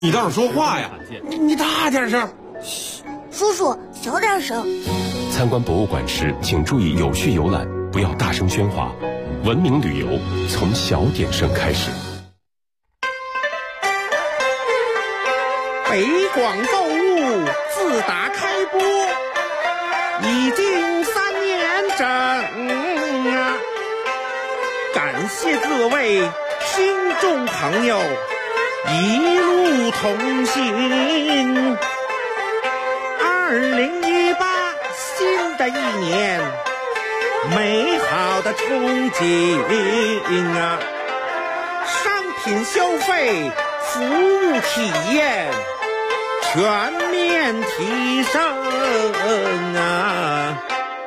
你倒是说话呀！你大点声。 嘘，叔叔小点声。 参观博物馆时，请注意有序游览，不要大声喧哗。文明旅游从小点声开始。 北广购物自打开播，已经3年整啊！感谢各位听众朋友一路同行。2018新的一年，美好的憧憬啊！商品消费，服务体验全面提升啊！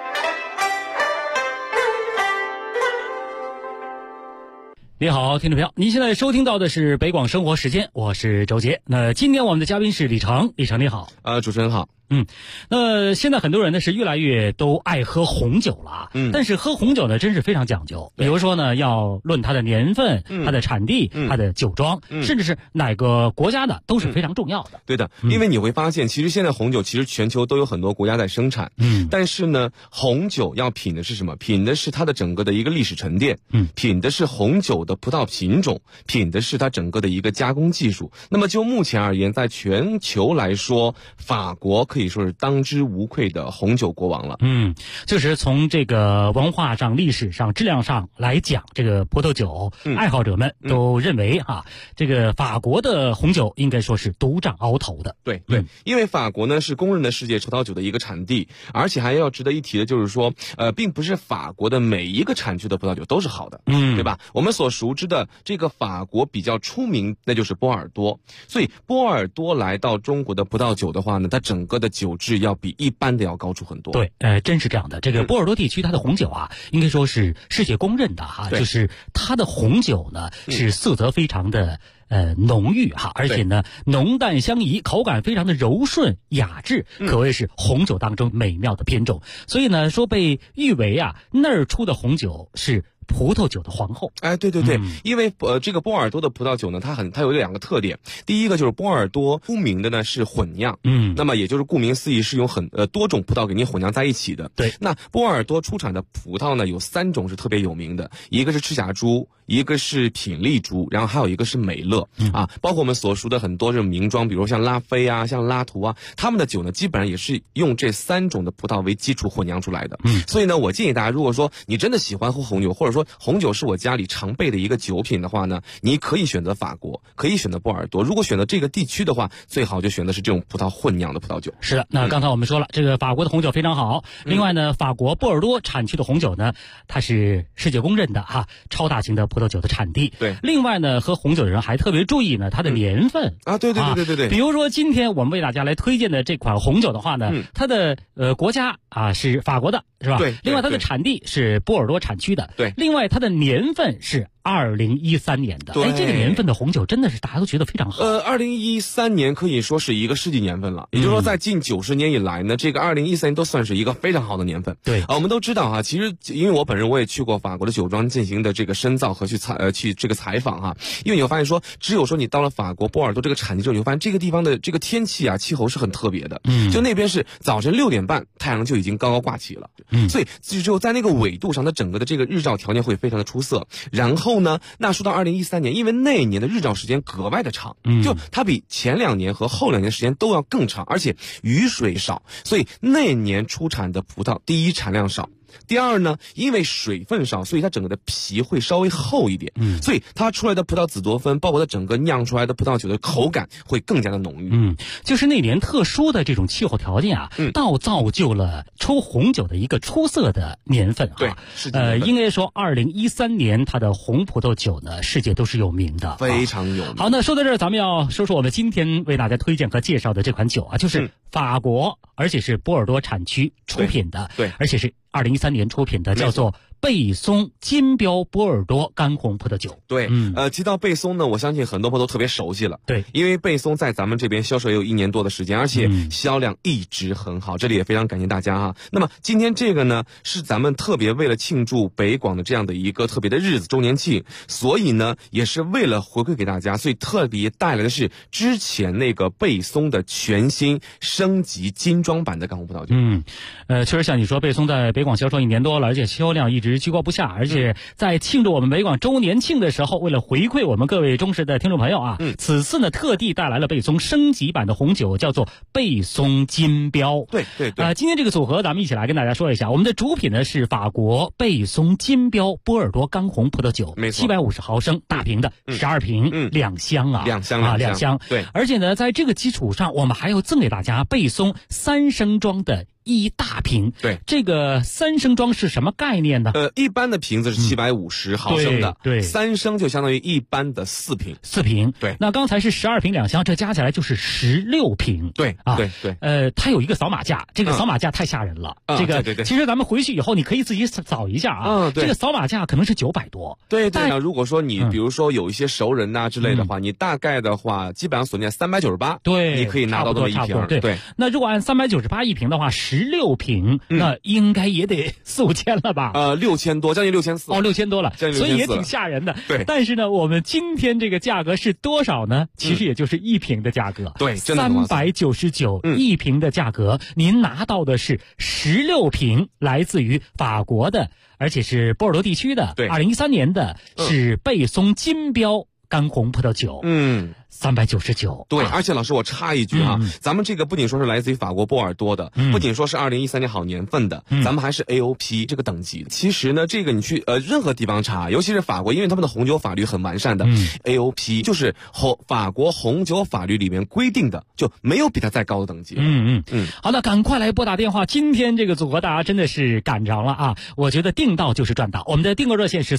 你好，听众朋友，您现在收听到的是北广生活时间，我是周杰。那今天我们的嘉宾是李成，李成你好。 主持人好。 那现在很多人呢是越来越都爱喝红酒了，但是喝红酒呢真是非常讲究，比如说呢要论它的年份、它的产地、它的酒庄，甚至是哪个国家的都是非常重要的。 对的，因为你会发现，其实现在红酒其实全球都有很多国家在生产，但是呢，红酒要品的是什么？品的是它的整个的一个历史沉淀，品的是红酒的葡萄品种，品的是它整个的一个加工技术。那么就目前而言，在全球来说，法国可以说是当之无愧的红酒国王了。 就是从这个文化上、历史上、质量上来讲，这个葡萄酒爱好者们都认为这个法国的红酒应该说是独占鳌头的。 对，因为法国呢是公认的世界葡萄酒的一个产地，而且还要值得一提的就是说，并不是法国的每一个产区的葡萄酒都是好的，对吧？我们所熟知的这个法国比较出名，那就是波尔多。所以波尔多来到中国的葡萄酒的话呢，它整个的酒质要比一般的要高出很多。 对，真是这样的。这个波尔多地区它的红酒应该说是世界公认的就是它的红酒呢是色泽非常的浓郁而且呢浓淡相宜，口感非常的柔顺雅致，可谓是红酒当中美妙的品种。所以呢说被誉为那儿出的红酒是葡萄酒的皇后。 对，因为这个波尔多的葡萄酒呢，它有2个特点。第一个就是波尔多出名的呢是混酿，那么也就是顾名思义是用多种葡萄给你混酿在一起的。 对， 那波尔多出产的葡萄呢有3种是特别有名的，一个是赤霞珠，一个是品丽珠，然后还有一个是美乐包括我们所熟的很多这种名庄，比如像拉菲像拉图他们的酒呢基本上也是用这3种的葡萄为基础混酿出来的。所以呢，我建议大家，如果说你真的喜欢喝红酒，或者说红酒是我家里常备的一个酒品的话呢，你可以选择法国，可以选择波尔多。如果选择这个地区的话，最好就选的是这种葡萄混酿的葡萄酒。 是的，那刚才我们说了，这个法国的红酒非常好。另外呢，法国波尔多产区的红酒呢，它是世界公认的超大型的葡萄酒的产地。 对。 另外呢，喝红酒的人还特别注意呢它的年份对。 比如说今天我们为大家来推荐的这款红酒的话呢，它的国家是法国的，是吧？ 对。 另外它的产地是波尔多产区的。 对。 另外它的年份是2013年的。这个年份的红酒真的是大家都觉得非常好。 2013年可以说是一个世纪年份了，也就是说在近90年以来呢，这个2013年都算是一个非常好的年份。 对我们都知道其实因为我本人我也去过法国的酒庄进行的这个深造和去这个采访因为你会发现说，只有说你到了法国波尔多这个产地之后，你会发现这个地方的这个天气气候是很特别的。就那边是早晨6点半太阳就已经高高挂起了，所以只有在那个纬度上，它整个的这个日照条件会非常的出色。然后呢，那说到2013年，因为那一年的日照时间格外的长，就它比前2年和后2年时间都要更长，而且雨水少，所以那年出产的葡萄，第一产量少。第二呢，因为水分少，所以它整个的皮会稍微厚一点，所以它出来的葡萄紫多酚，包括它整个酿出来的葡萄酒的口感会更加的浓郁。 就是那年特殊的这种气候条件造就了出红酒的一个出色的年份对，是应该说2013年它的红葡萄酒呢，世界都是有名的， 非常有名。 好，那说到这儿，咱们要说说我们今天为大家推荐和介绍的这款酒就是法国，而且是波尔多产区出品的， 对， 而且是2013年出品的，叫做贝松金标波尔多干红葡萄酒。 对，提到贝松呢，我相信很多朋友都特别熟悉了。 对， 因为贝松在咱们这边销售也有1年多的时间，而且销量一直很好，这里也非常感谢大家哈。那么今天这个呢，是咱们特别为了庆祝北广的这样的一个特别的日子周年庆，所以呢，也是为了回馈给大家，所以特别带来的是之前那个贝松的全新升级精装版的干红葡萄酒。 确实像你说，贝松在北广销售1年多了，而且销量一直居高不下，而且在庆祝我们北广周年庆的时候，为了回馈我们各位忠实的听众朋友啊，此次呢特地带来了贝松升级版的红酒，叫做贝松金标。 对， 今天这个组合咱们一起来跟大家说一下，我们的主品呢是法国贝松金标波尔多干红葡萄酒， 没错 ，750毫升大瓶的12瓶，2箱啊，2箱。 对， 而且呢，在这个基础上，我们还要赠给大家贝松3升装的1大瓶。 对， 这个3升装是什么概念呢？ 一般的瓶子是750毫升的， 对 ，3升就相当于一般的4瓶。 4瓶， 对。 那刚才是12瓶2箱，这加起来就是16瓶。 对啊，对。 它有一个扫码架，这个扫码架太吓人了。这个对， 其实咱们回去以后你可以自己扫一下啊。 对。 这个扫码架可能是900多。 对。如果说你比如说有一些熟人呐之类的话，你大概的话基本上锁定在398， 对， 你可以拿到这么一瓶。对。 那如果按398一瓶的话，16瓶，那应该也得4、5千了吧 ？6000多，将近6400。 哦，6000多了，所以也挺吓人的。 对。 但是呢，我们今天这个价格是多少呢？其实也就是1瓶的价格。 对，真的 399一瓶的价格，您拿到的是16瓶，来自于法国的，而且是波尔多地区的。 对 ，2013年的是贝松金标干红葡萄酒。399。 对，而且老师我插一句啊，咱们这个不仅说是来自于法国波尔多的，不仅说是2013年好年份的，咱们还是 AOP 这个等级。其实呢，这个你去任何地方查，尤其是法国，因为他们的红酒法律很完善的，AOP 就是法国红酒法律里面规定的，就没有比它再高的等级。 好的，赶快来拨打电话，今天这个组合大家真的是赶上了啊！我觉得订到就是赚到。我们的订购热线是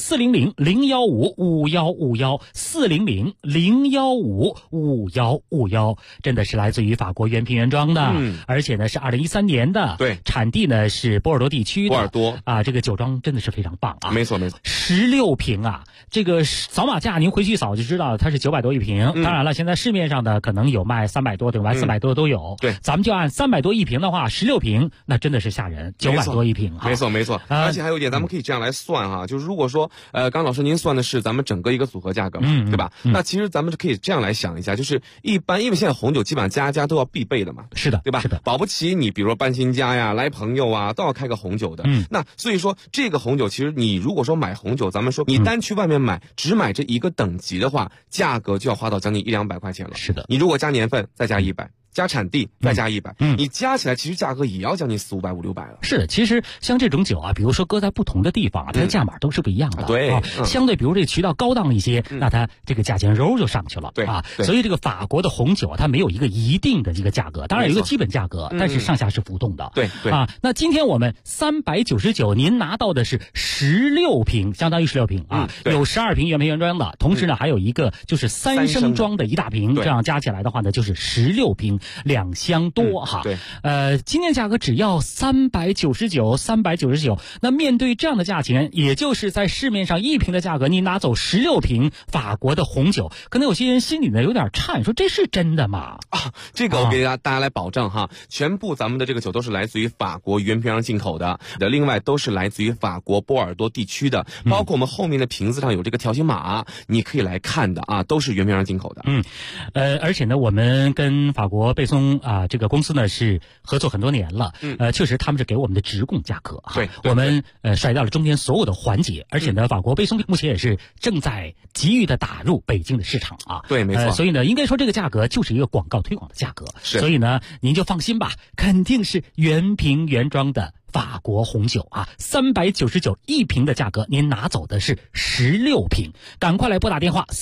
400-015-5151，400-015-5151，真的是来自于法国原瓶原装的，而且呢是2013年的， 对， 产地呢是波尔多地区的， 波尔多啊，这个酒庄真的是非常棒啊， 没错 ，16瓶啊，这个扫码价您回去扫就知道，它是900多一瓶。当然了，现在市面上的可能有卖300多的，卖400多的都有。 对， 咱们就按300多一瓶的话，16瓶那真的是吓人，900多一瓶哈。 没错，而且还有一点，咱们可以这样来算哈，就是如果说刚老师您算的是咱们整个一个组合价格嘛，对吧？那其实咱们就可以这样来想一下，就是一般因为现在红酒基本上家家都要必备的嘛， 是的， 对吧？ 是的， 保不齐你比如说搬新家呀，来朋友啊，都要开个红酒的。那所以说这个红酒其实你如果说买红酒，咱们说你单去外面买，只买这一个等级的话，价格就要花到将近100-200块钱了。 是的， 你如果加年份再加100。加产地再加100，你加起来其实价格也要将近400-500-600了。 是，其实像这种酒啊，比如说搁在不同的地方啊，它的价码都是不一样的。 对， 相对比如这渠道高档一些，那它这个价钱揉就上去了。 对啊，所以这个法国的红酒啊，它没有一个一定的一个价格，当然有一个基本价格，但是上下是浮动的。 对啊，那今天我们399，您拿到的是16瓶，相当于16瓶啊，有12瓶原瓶原装的，同时呢还有一个就是3升装的1大瓶，这样加起来的话呢就是16瓶2箱。多哈， 对， 今天价格只要399，那面对这样的价钱，也就是在市面上1瓶的价格，你拿走16瓶法国的红酒，可能有些人心里呢有点颤，说这是真的吗？ 啊，这个我给大家来保证哈，全部咱们的这个酒都是来自于法国原瓶上进口的，另外都是来自于法国波尔多地区的，包括我们后面的瓶子上有这个条形码，你可以来看的啊，都是原瓶上进口的。 而且呢，我们跟法国贝松啊。这个公司呢是合作很多年了，确实他们是给我们的直供价格哈， 对， 我们甩掉了中间所有的环节，而且呢，法国贝松目前也是正在急于的打入北京的市场啊， 对，没错， 所以呢，应该说这个价格就是一个广告推广的价格，所以呢，您就放心吧，肯定是原瓶原装的法国红酒啊，399一瓶的价格，您拿走的是16瓶，赶快来拨打电话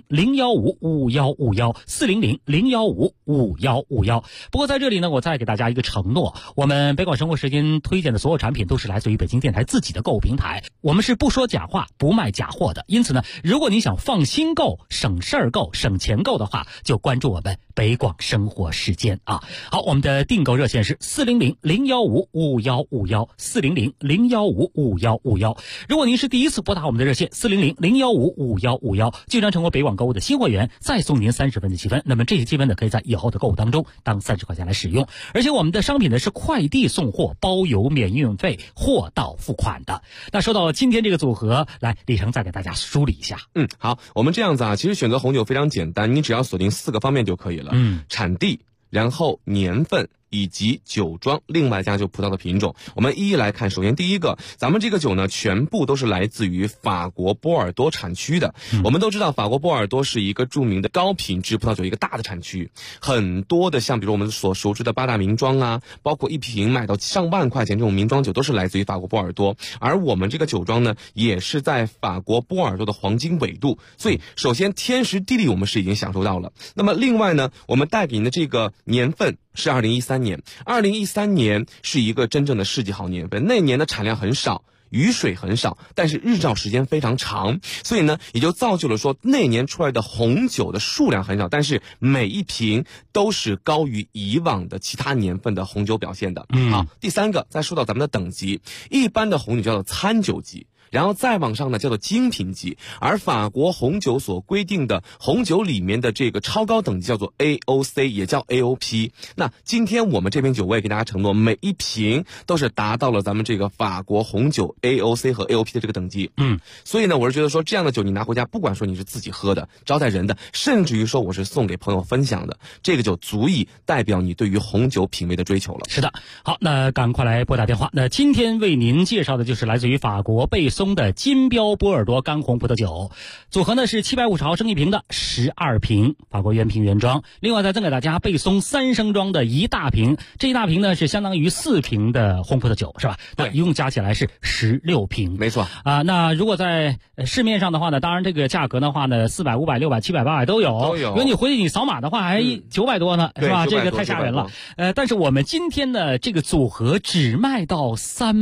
400-015-5151，400-015-5151。不过在这里呢，我再给大家一个承诺，我们北广生活时间推荐的所有产品都是来自于北京电台自己的购物平台，我们是不说假话，不卖假货的。因此呢，如果你想放心购、省事儿购、省钱购的话，就关注我们北广生活时间啊。好，我们的订购热线是400-015-5151。 400-015-5151。如果您是第一次拨打我们的热线400-015-5151，即将成为北网购物的新会员，再送您30分的积分。那么这些积分呢，可以在以后的购物当中当30块钱来使用。而且我们的商品呢是快递送货，包邮免运费，货到付款的。那说到今天这个组合，来李成再给大家梳理一下。 好，我们这样子啊，其实选择红酒非常简单，你只要锁定4个方面就可以了。产地，然后年份，以及酒庄，另外加就葡萄的品种，我们一一来看。首先第一个，咱们这个酒呢，全部都是来自于法国波尔多产区的。我们都知道，法国波尔多是一个著名的高品质葡萄酒一个大的产区，很多的像比如我们所熟知的8大名庄啊，包括一瓶卖到上万块钱这种名庄酒，都是来自于法国波尔多。而我们这个酒庄呢，也是在法国波尔多的黄金纬度，所以首先天时地利我们是已经享受到了。那么另外呢，我们带给您的这个年份是2013年，2013年是一个真正的世纪好年份，那年的产量很少，雨水很少，但是日照时间非常长，所以呢，也就造就了说那年出来的红酒的数量很少，但是每一瓶都是高于以往的其他年份的红酒表现的。好，第三个，再说到咱们的等级，一般的红酒叫做餐酒级，然后再往上呢叫做精品级，而法国红酒所规定的红酒里面的这个超高等级叫做 AOC， 也叫 AOP。那今天我们这瓶酒我也给大家承诺，每一瓶都是达到了咱们这个法国红酒 AOC 和 AOP 的这个等级。所以呢，我是觉得说这样的酒你拿回家，不管说你是自己喝的、招待人的，甚至于说我是送给朋友分享的，这个酒足以代表你对于红酒品味的追求了。 是的，好，那赶快来拨打电话。那今天为您介绍的就是来自于法国贝松的金标波尔多干红葡萄酒，组合呢是750毫升一瓶的12瓶法国原瓶原装，另外再赠给大家贝松3升装的一大瓶，这一大瓶呢是相当于4瓶的红葡萄酒，是吧？那一共加起来是16瓶， 没错啊。那如果在市面上的话呢，当然这个价格的话呢，400、500、600、700、800都有。如果你回去你扫码的话，还900多呢，是吧？这个太吓人了。但是我们今天的这个组合只卖到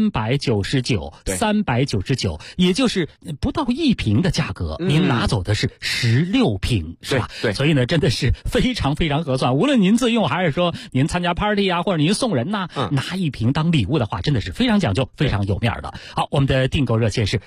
399，也就是不到1瓶的价格，您拿走的是16瓶，是吧？ 对， 所以呢，真的是非常非常合算。无论您自用还是说您参加 party 啊，或者您送人呐，拿一瓶当礼物的话，真的是非常讲究，非常有面的。好，我们的订购热线是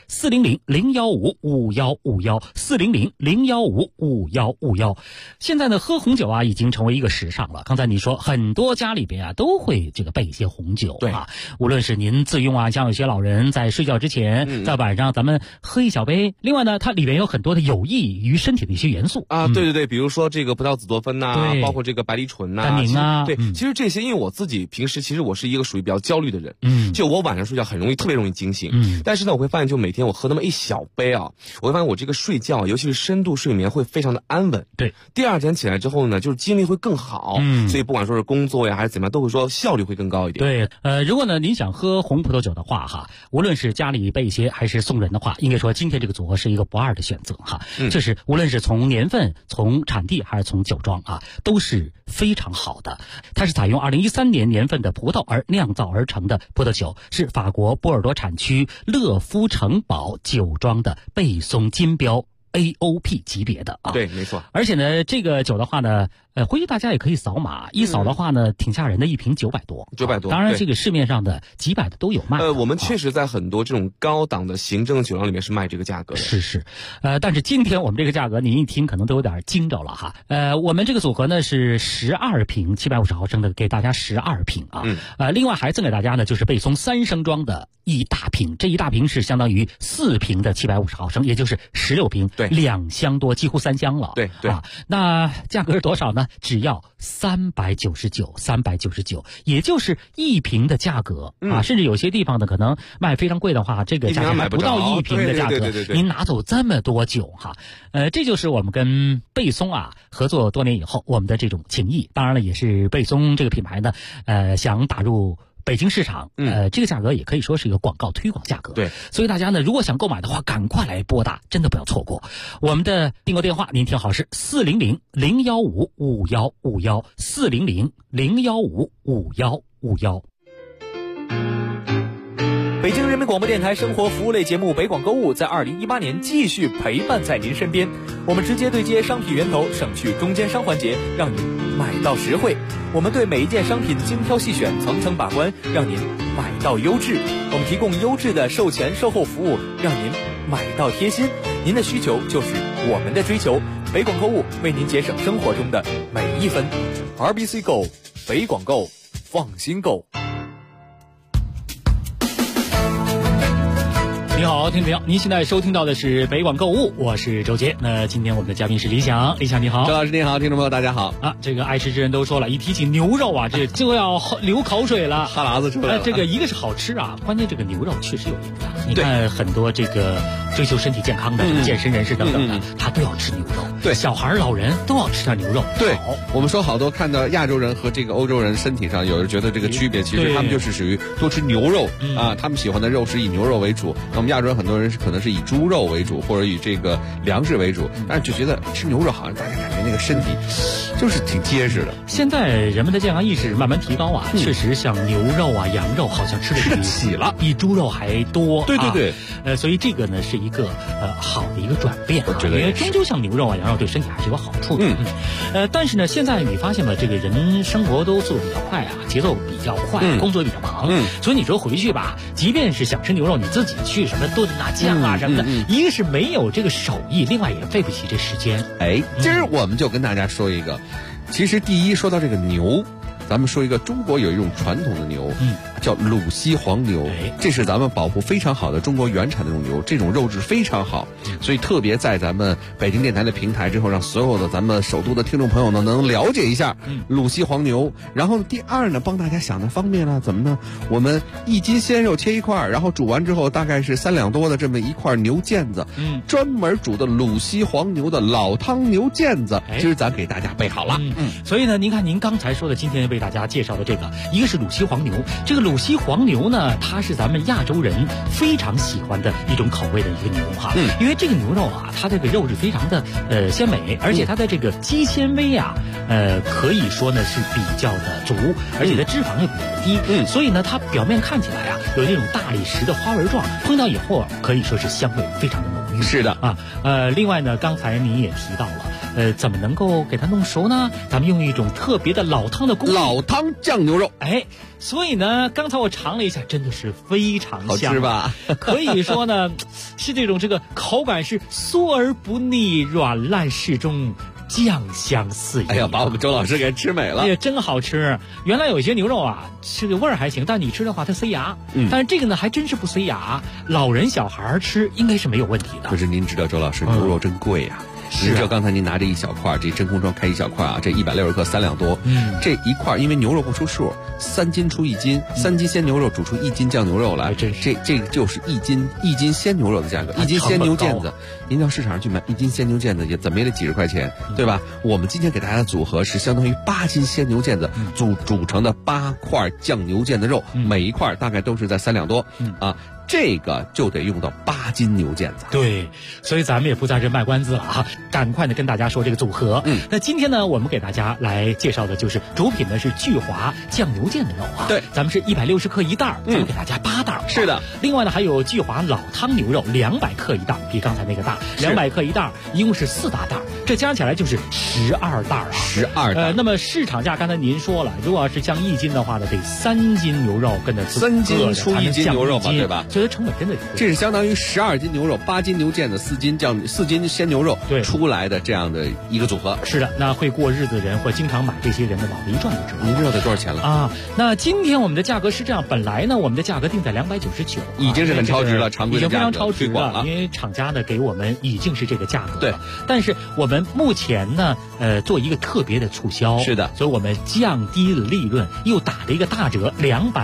400-015-5151，400-015-5151。现在呢，喝红酒啊，已经成为一个时尚了。刚才你说很多家里边啊都会这个备一些红酒啊，无论是您自用啊，像有些老人在睡觉之前，在晚上咱们喝一小杯。另外呢，它里边有很多的有益于身体的一些元素啊，对，比如说这个葡萄紫多酚呐，包括这个白藜醇呐、 单宁啊， 其实这些，因为我自己平时其实我是一个属于比较焦虑的人，就我晚上睡觉特别容易惊醒，但是呢，我会发现就每天我喝那么一小杯啊，我会发现我这个睡觉，尤其是深度睡眠会非常的安稳， 对， 第二天起来之后呢，就是精力会更好，所以不管说是工作呀还是怎么样，都会说效率会更高一点。 对，如果呢您想喝红葡萄酒的话哈，无论是家里备一些还是送人的话，应该说今天这个组合是一个不二的选择哈。就是无论是从年份、从产地还是从酒庄啊，都是非常好的。它是采用2013年年份的葡萄而酿造而成的葡萄酒，是法国波尔多产区乐夫城堡酒庄的贝松金标 AOP 级别的啊。 对，没错。 而且呢，这个酒的话呢，回去大家也可以扫码，一扫的话呢，挺吓人的，一瓶900多。当然，这个市面上的几百的都有卖。 我们确实在很多这种高档的行政酒庄里面是卖这个价格的。 是，但是今天我们这个价格，您一听可能都有点惊着了哈。我们这个组合呢是12瓶750毫升的，给大家12瓶啊。另外还赠给大家呢就是贝松3升装的一大瓶，这一大瓶是相当于4瓶的750毫升，也就是16瓶，对，2箱多，几乎3箱了。 对， 那价格是多少呢？只要399，也就是1瓶的价格啊。甚至有些地方呢可能卖非常贵的话，这个价格还不到1瓶的价格，您拿走这么多酒哈。这就是我们跟贝松啊合作多年以后我们的这种情谊。当然了，也是贝松这个品牌呢想打入北京市场，这个价格也可以说是一个广告推广价格。对，所以大家呢，如果想购买的话，赶快来拨打，真的不要错过。我们的订购电话，您听好是400-015-5151，400-015-5151。 北京人民广播电台生活服务类节目《北广购物》在2018年继续陪伴在您身边。我们直接对接商品源头，省去中间商环节，让您买到实惠。我们对每一件商品精挑细选，层层把关，让您买到优质。我们提供优质的售前售后服务，让您买到贴心。您的需求就是我们的追求。北广购物为您节省生活中的每一分。RBC Go， 北广购，放心购。 你好，听众朋友，您现在收听到的是北广购物，我是周杰。那今天我们的嘉宾是李想，李想你好。 周老师您好，听众朋友大家好。 这个爱吃之人都说了，一提起牛肉啊，这就要流口水了， 哈喇子出来了。 这个一个是好吃啊，关键这个牛肉确实有营养。你看很多这个追求身体健康的健身人士等等的，他都要吃牛肉。 对， 小孩老人都要吃点牛肉。 对，我们说好多看到亚洲人和这个欧洲人身体上有人觉得这个区别，其实他们就是属于多吃牛肉啊，他们喜欢的肉是以牛肉为主。那我们亚洲人很多人可能是以猪肉为主，或者以这个粮食为主，但是就觉得吃牛肉好像大家感觉那个身体就是挺结实的。 现在人们的健康意识慢慢提高啊，确实像牛肉啊、羊肉好像吃得起了，比猪肉还多。 对对对， 所以这个呢是一个好的一个转变啊，因为终究像牛肉啊、羊肉对身体还是有好处的。但是呢，现在你发现了这个人生活都速度比较快啊，节奏比较快，工作也比较忙，所以你说回去吧，即便是想吃牛肉，你自己去什么炖啊、酱啊什么的，一个是没有这个手艺，另外也费不起这时间。 今儿我们就跟大家说一个，其实第一说到这个牛，咱们说一个中国有一种传统的牛，叫鲁西黄牛，这是咱们保护非常好的中国原产的这种牛，这种肉质非常好，所以特别在咱们北京电台的平台之后，让所有的咱们首都的听众朋友呢能了解一下鲁西黄牛。然后第二呢，帮大家想的方便了，怎么呢？我们1斤鲜肉切一块，然后煮完之后大概是3两多的这么一块牛腱子，专门煮的鲁西黄牛的老汤牛腱子，今儿咱给大家备好了。 所以呢，您看您刚才说的，今天为大家介绍的这个，一个是鲁西黄牛，这个鲁西黄牛呢，它是咱们亚洲人非常喜欢的一种口味的一个牛哈，因为这个牛肉啊，它这个肉质非常的鲜美，而且它的这个肌纤维啊，可以说呢是比较的足，而且它脂肪也比较低，所以呢，它表面看起来啊，有这种大理石的花纹状，烹调以后可以说是香味非常的浓郁。 是的啊，另外呢，刚才您也提到了，怎么能够给它弄熟呢？咱们用一种特别的老汤的工艺， 老汤酱牛肉。 所以呢，刚才我尝了一下，真的是非常香， 好吃吧？ 可以说呢，是这个口感是酥而不腻，软烂适中，酱香四溢。 哎呀，把我们周老师给吃美了。 哎呀，真好吃！原来有些牛肉啊，这个味儿还行，但你吃的话它塞牙。但是这个呢，还真是不塞牙，老人小孩吃应该是没有问题的。 可是您知道，周老师牛肉真贵呀。您知道刚才您拿着一小块，这真空装开一小块啊，这160克3两多，这一块因为牛肉不出数，3斤出1斤，3斤鲜牛肉煮出1斤酱牛肉来，这个就是1斤鲜牛肉的价格，1斤鲜牛腱子，您到市场上去买1斤鲜牛腱子也怎么也得几十块钱，对吧？我们今天给大家的组合是相当于8斤鲜牛腱子煮成的8块酱牛腱子肉，每一块大概都是在3两多啊。这个就得用到8斤牛腱子。 对，所以咱们也不在这卖关子了啊，赶快的跟大家说这个组合。那今天呢，我们给大家来介绍的就是主品呢是聚华酱牛腱的肉啊。 对， 咱们是160克一袋，咱们给大家8袋。 是的。 另外呢，还有聚华老汤牛肉200克一袋，比刚才那个大，200克一袋，一共是4大袋，这加起来就是12袋啊。 12袋。 那么市场价刚才您说了，如果要是像1斤的话呢，得3斤牛肉跟着 3斤出1斤牛肉嘛，对吧？ 所以成本真的这是相当于12斤牛肉、8斤牛腱子、4斤鲜牛肉出来的这样的一个组合。 是的，那会过日子的人或经常买这些人的往回一转就知道。 您知道得多少钱了啊？那今天我们的价格是这样，本来呢我们的价格定在299， 已经是很超值了，常规的价格已经非常超值了，因为厂家呢给我们已经是这个价格了。对，但是我们目前呢做一个特别的促销， 是的， 所以我们降低了利润，又打了一个大折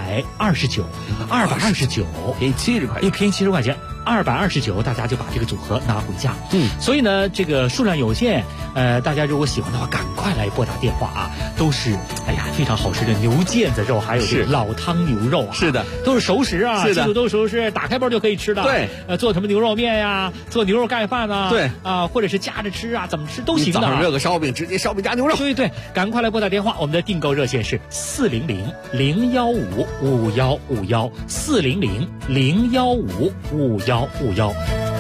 ，229， 便宜70块钱， 又便宜70块钱。229，大家就把这个组合拿回家。所以呢，这个数量有限，大家如果喜欢的话，赶快来拨打电话啊，都是哎呀，非常好吃的牛腱子肉，还有这个老汤牛肉啊， 是的， 都是熟食啊， 是的， 都是熟食，打开包就可以吃的。 对， 做什么牛肉面呀，做牛肉盖饭啊， 对啊，或者是夹着吃啊，怎么吃都行的。 早上热个烧饼，直接烧饼加牛肉。 对，赶快来拨打电话，我们的订购热线是400-015-5151，400-015-5151。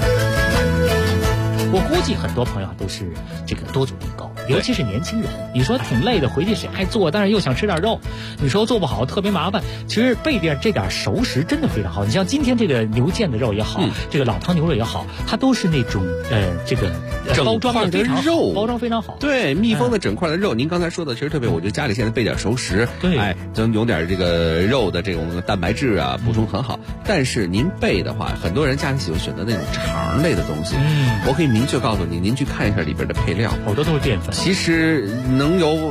我估计很多朋友都是这个多组订购，尤其是年轻人。你说挺累的，回去谁爱做？但是又想吃点肉，你说做不好特别麻烦。其实备点这点熟食真的非常好。你像今天这个牛腱子肉也好，这个老汤牛肉也好，它都是那种这个包装的肉，包装非常好。 对，密封的整块的肉。您刚才说的其实特别，我觉得家里现在备点熟食， 对， 哎，能有点这个肉的这种蛋白质啊，补充很好。但是您备的话，很多人家里喜欢选择那种肠类的东西。我可以明确告诉你，您去看一下里边的配料， 好多都是淀粉。 其实能有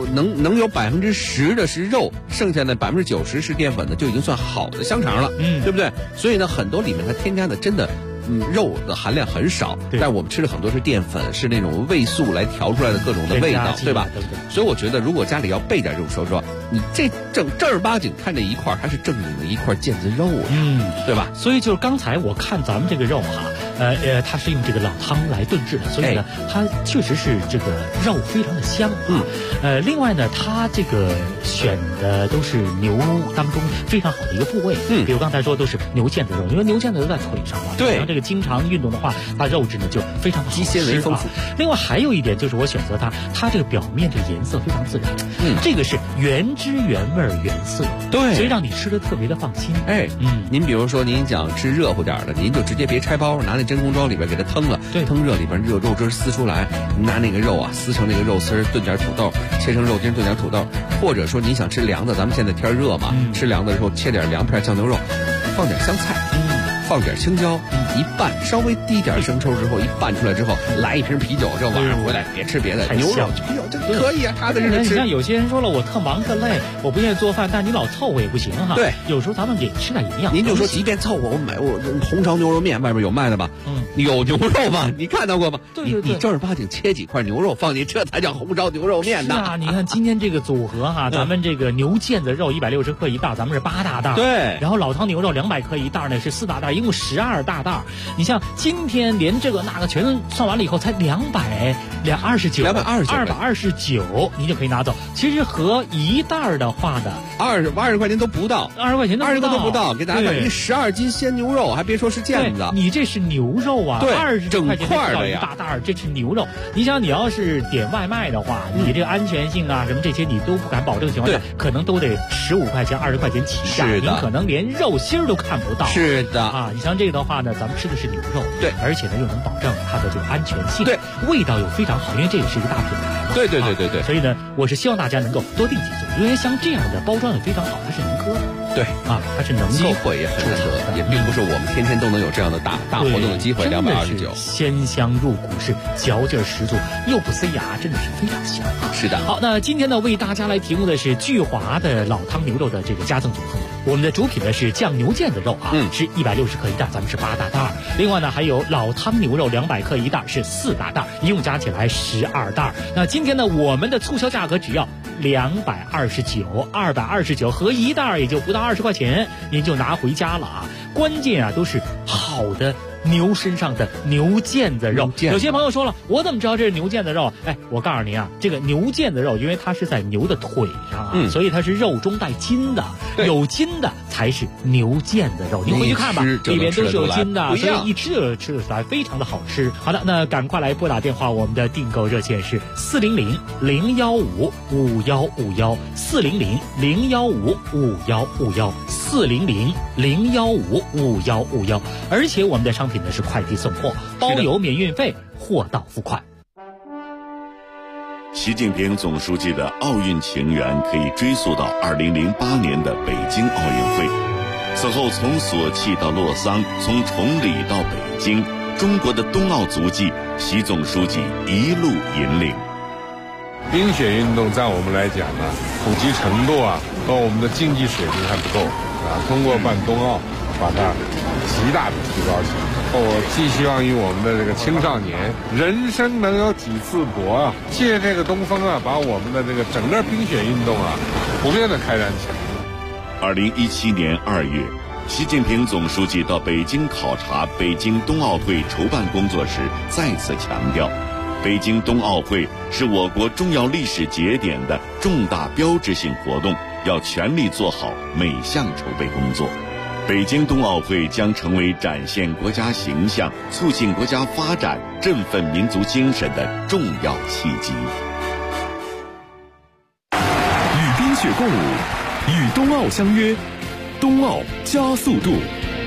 10%的是肉，剩下的90%是淀粉的，就已经算好的香肠了，对不对？所以呢，很多里面它添加的真的。肉的含量很少，但我们吃的很多是淀粉，是那种味素来调出来的各种的味道，对吧？对。所以我觉得，如果家里要备点这种熟肉，你这正儿八经看这一块，它是正经的一块腱子肉啊，对吧？ 所以就是刚才我看咱们这个肉哈，它是用这个老汤来炖制的，所以呢，它确实是这个肉非常的香啊。另外呢，它这个选的都是牛当中非常好的一个部位，比如刚才说都是牛腱子肉，因为牛腱子都在腿上嘛， 对。 这个经常运动的话，它肉质呢就非常的好吃， 肌纤维丰富。 另外还有一点就是我选择它这个表面这个颜色非常自然，这个是原汁原味原色， 对， 所以让你吃的特别的放心。 您比如说您想吃热乎点的，您就直接别拆包，拿那真空装里边给它腾了， 对， 腾热里边肉汁撕出来，拿那个肉啊撕成那个肉丝，炖点土豆，切成肉丁炖点土豆，或者说您想吃凉的，咱们现在天热嘛，吃凉的时候切点凉片酱牛肉，放点香菜，放点青椒，一拌，稍微滴点生抽之后，一拌出来之后，来一瓶啤酒，这晚上回来别吃别的，牛肉啤酒这可以啊，踏踏实实吃。 你像有些人说了，我特忙特累，我不愿意做饭，但你老凑合也不行哈。 对， 有时候咱们也吃点营养。 您就说，即便凑合，我买红烧牛肉面，外边有卖的吧？有牛肉吗？你看到过吗？ 对， 你正儿八经切几块牛肉放进，这才叫红烧牛肉面呢。 是啊，你看今天这个组合哈，咱们这个牛腱子肉160克一袋，咱们是8大袋。 对， 然后老汤牛肉200克一袋呢是4大袋，一共12大袋。你像今天连这个那个全算完了以后，才229，你就可以拿走。其实和一袋的话的 20块钱都不到 ，20块钱都不到，给大家看一12斤鲜牛肉，还别说是腱子， 你这是牛肉啊， 对 ，20块钱块的呀，一大袋，这是牛肉。你想，你要是点外卖的话，你这个安全性啊什么这些你都不敢保证的情况下，可能都得15块钱、20块钱起价，您可能连肉心都看不到。 是的啊，你像这个的话呢，咱们吃的是牛肉， 对， 而且呢又能保证它的这个安全性， 对， 味道又非常好，因为这也是一个大品牌嘛。 对， 所以呢，我是希望大家能够多订几组，因为像这样的包装也非常好，它是能喝的。 对啊，它是能够， 机会也很难得，也并不是我们天天都能有这样的大活动的机会。229， 鲜香入骨，是嚼劲十足，又不塞牙，真的是非常香啊！ 是的。 好，那今天呢，为大家来提供的是聚华的老汤牛肉的这个加赠组合。我们的主品呢是酱牛腱子肉啊，是160克一袋，咱们是8大袋。另外呢，还有老汤牛肉200克一袋，是4大袋，一共加起来12袋。那今天呢，我们的促销价格只要229，229合一袋也就不到20块钱，您就拿回家了啊！关键啊，都是好的牛身上的牛腱子肉。有些朋友说了，我怎么知道这是牛腱子肉？哎，我告诉您啊，这个牛腱子肉，因为它是在牛的腿上啊，所以它是肉中带筋的，有筋的才是牛腱子肉。您回去看吧，里边都是有筋的，所以一吃就吃得出来，非常的好吃。好的，那赶快来拨打电话，我们的订购热线是400-015-5151，400-015-5151，400-015-5151，而且我们的商品呢是快递送货，包邮免运费，货到付款。 习近平总书记的奥运情缘可以追溯到2008年的北京奥运会。此后从索契到洛桑，从崇礼到北京，中国的冬奥足迹，习总书记一路引领。 冰雪运动在我们来讲呢，普及程度啊和我们的竞技水平还不够啊。通过办冬奥，把它极大的提高起来。我寄希望于我们的这个青少年，人生能有几次搏啊！借这个东风啊，把我们的这个整个冰雪运动啊，普遍的开展起来。 2017年2月，习近平总书记到北京考察北京冬奥会筹办工作时，再次强调，北京冬奥会是我国重要历史节点的重大标志性活动，要全力做好每项筹备工作。北京冬奥会将成为展现国家形象、促进国家发展、振奋民族精神的重要契机。 与冰雪共舞，与冬奥相约，冬奥加速度。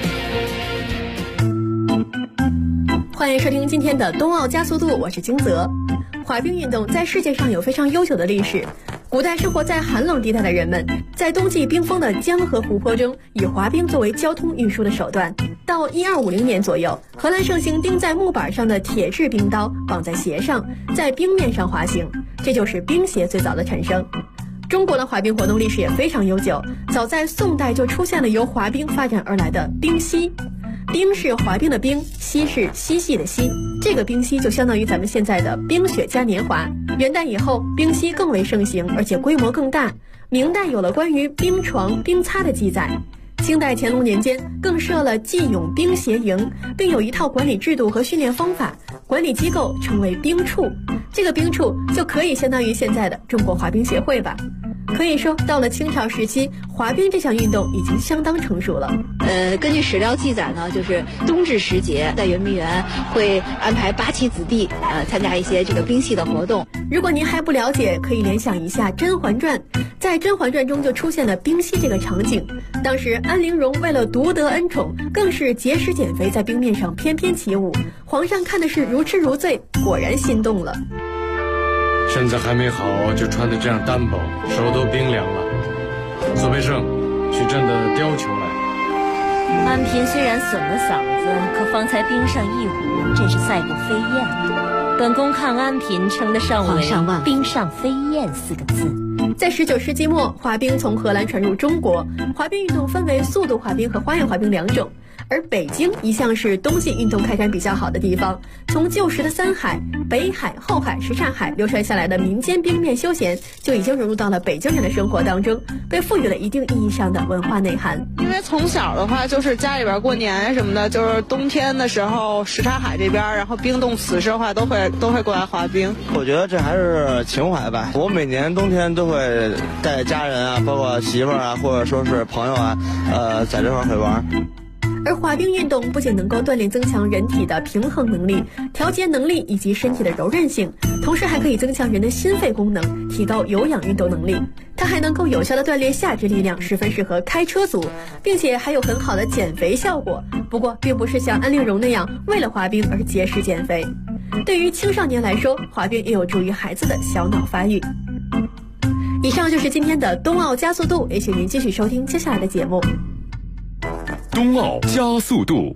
欢迎收听今天的冬奥加速度，我是金泽。滑冰运动在世界上有非常悠久的历史。古代生活在寒冷地带的人们，在冬季冰封的江河湖泊中，以滑冰作为交通运输的手段。到1250年左右，荷兰盛行钉在木板上的铁制冰刀绑在鞋上，在冰面上滑行，这就是冰鞋最早的产生。中国的滑冰活动历史也非常悠久，早在宋代就出现了由滑冰发展而来的冰嬉。冰是滑冰的冰，嬉是嬉戏的嬉，这个冰嬉就相当于咱们现在的冰雪嘉年华。元代以后，冰嬉更为盛行，而且规模更大。明代有了关于冰床、冰擦的记载。清代乾隆年间更设了季勇冰鞋营，并有一套管理制度和训练方法，管理机构称为冰处。这个冰处就可以相当于现在的中国滑冰协会吧。可以说，到了清朝时期，滑冰这项运动已经相当成熟了。 根据史料记载呢，就是冬至时节，在圆明园会安排八旗子弟参加一些这个冰戏的活动。 如果您还不了解，可以联想一下《甄嬛传》，在《甄嬛传》中就出现了冰戏这个场景。当时安陵容为了夺得恩宠，更是节食减肥，在冰面上翩翩起舞。皇上看的是如痴如醉，果然心动了。 身子还没好，就穿得这样单薄，手都冰凉了。苏培盛，去朕的貂裘来。 安嫔虽然损了嗓子，可方才冰上一舞，真是赛过飞燕。本宫看安嫔称得上为冰上飞燕4个字。 在19世纪末，滑冰从荷兰传入中国。滑冰运动分为速度滑冰和花样滑冰2种。而北京一向是冬季运动开展比较好的地方，从旧时的三海、北海、后海、什刹海流传下来的民间冰面休闲，就已经融入到了北京人的生活当中，被赋予了一定意义上的文化内涵。 因为从小的话，就是家里边过年什么的，就是冬天的时候，什刹海这边，然后冰冻死尸的话，都会过来滑冰。 我觉得这还是情怀吧。我每年冬天都会带家人啊，包括媳妇儿啊，或者说是朋友啊，在这块儿会玩。 而滑冰运动不仅能够锻炼增强人体的平衡能力、调节能力以及身体的柔韧性，同时还可以增强人的心肺功能，提高有氧运动能力。它还能够有效地锻炼下肢力量，十分适合开车族，并且还有很好的减肥效果。不过并不是像安陵容那样为了滑冰而节食减肥。对于青少年来说，滑冰也有助于孩子的小脑发育。以上就是今天的冬奥加速度，也请您继续收听接下来的节目。 冬奥加速度。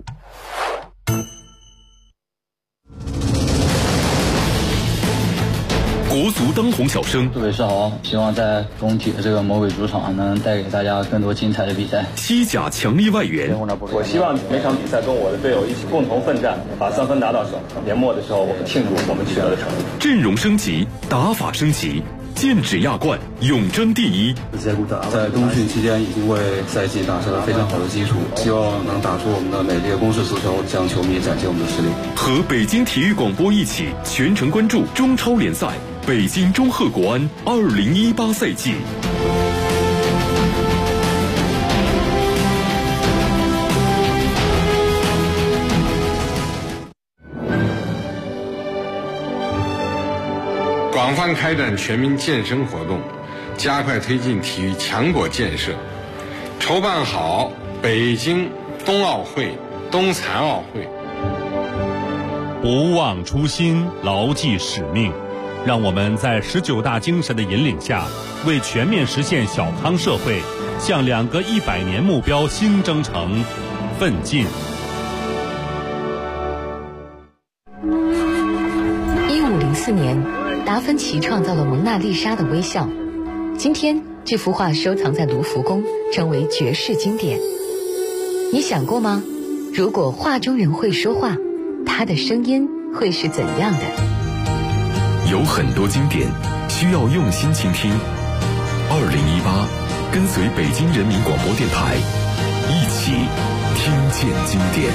国足当红小生， 杜伟世豪，希望在工体的这个魔鬼主场能带给大家更多精彩的比赛。 西甲强力外援， 我希望每场比赛跟我的队友一起共同奋战，把3分拿到手。年末的时候，我们庆祝我们取得的成绩。 阵容升级，打法升级。剑指亚冠，永争第一。 在冬训期间已经为赛季打下了非常好的基础，希望能打出我们的美丽的攻势足球，向球迷展现我们的实力。 和北京体育广播一起全程关注中超联赛北京中赫国安2018赛季。 广泛开展全民健身活动，加快推进体育强国建设，筹办好北京冬奥会、冬残奥会。 不忘初心，牢记使命，让我们在19大精神的引领下，为全面实现小康社会，向2个100年目标新征程奋进。 1504年，达芬奇创造了蒙娜丽莎的微笑。今天，这幅画收藏在卢浮宫，成为绝世经典。你想过吗？ 如果画中人会说话，他的声音会是怎样的？ 有很多经典需要用心倾听。2018，跟随北京人民广播电台，一起听见经典。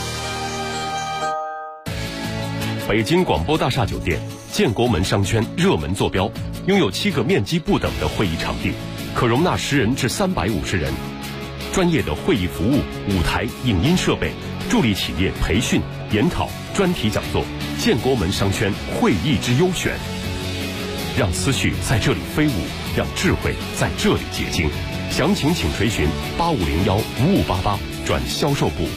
北京广播大厦酒店建国门商圈热门坐标，拥有7个面积不等的会议场地，可容纳10人至350人。专业的会议服务、舞台、影音设备，助力企业培训、研讨、专题讲座。建国门商圈会议之优选，让思绪在这里飞舞，让智慧在这里结晶。详情请垂询8501-5588转销售部。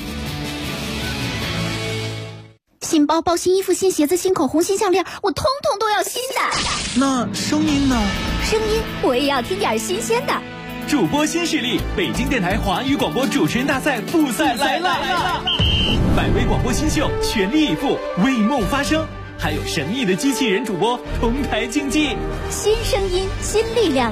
新包包、新衣服、新鞋子、新口红、新项链，我通通都要新的。 那声音呢？ 声音我也要听点新鲜的。 主播新势力，北京电台华语广播主持人大赛复赛来了！100位广播新秀全力以赴，为梦发声，还有神秘的机器人主播同台竞技。 新声音，新力量，